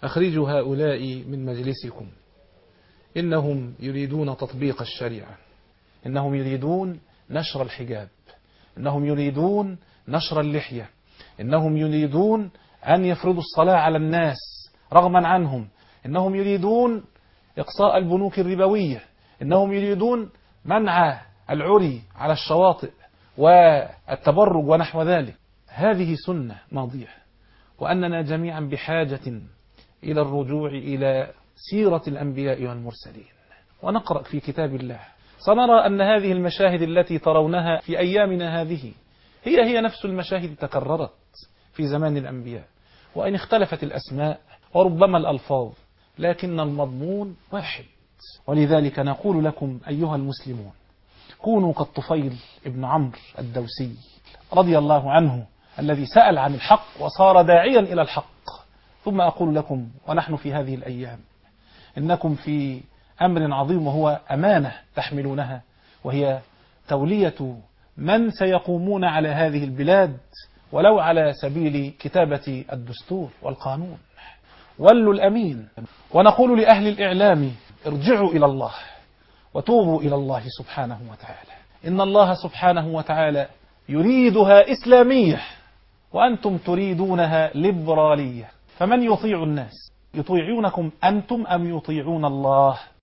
أخرجوا هؤلاء من مجلسكم، إنهم يريدون تطبيق الشريعة، إنهم يريدون نشر الحجاب، إنهم يريدون نشر اللحية، إنهم يريدون أن يفرضوا الصلاة على الناس رغما عنهم، إنهم يريدون إقصاء البنوك الربوية، إنهم يريدون منع العري على الشواطئ والتبرج ونحو ذلك. هذه سنة ماضية، وأننا جميعا بحاجة إلى الرجوع إلى سيرة الأنبياء والمرسلين ونقرأ في كتاب الله. سنرى أن هذه المشاهد التي ترونها في أيامنا هذه هي نفس المشاهد تكررت في زمان الأنبياء، وإن اختلفت الأسماء وربما الألفاظ، لكن المضمون واحد. ولذلك نقول لكم أيها المسلمون، كونوا كالطفيل ابن عمرو الدوسي رضي الله عنه، الذي سأل عن الحق وصار داعيا إلى الحق. ثم أقول لكم ونحن في هذه الأيام إنكم في أمر عظيم، وهو أمانة تحملونها، وهي تولية من سيقومون على هذه البلاد ولو على سبيل كتابة الدستور والقانون. ولوا الأمين. ونقول لأهل الإعلام ارجعوا إلى الله وتوبوا إلى الله سبحانه وتعالى. إن الله سبحانه وتعالى يريدها إسلامية، وأنتم تريدونها ليبرالية. فمن يطيع الناس؟ يطيعونكم أنتم أم يطيعون الله؟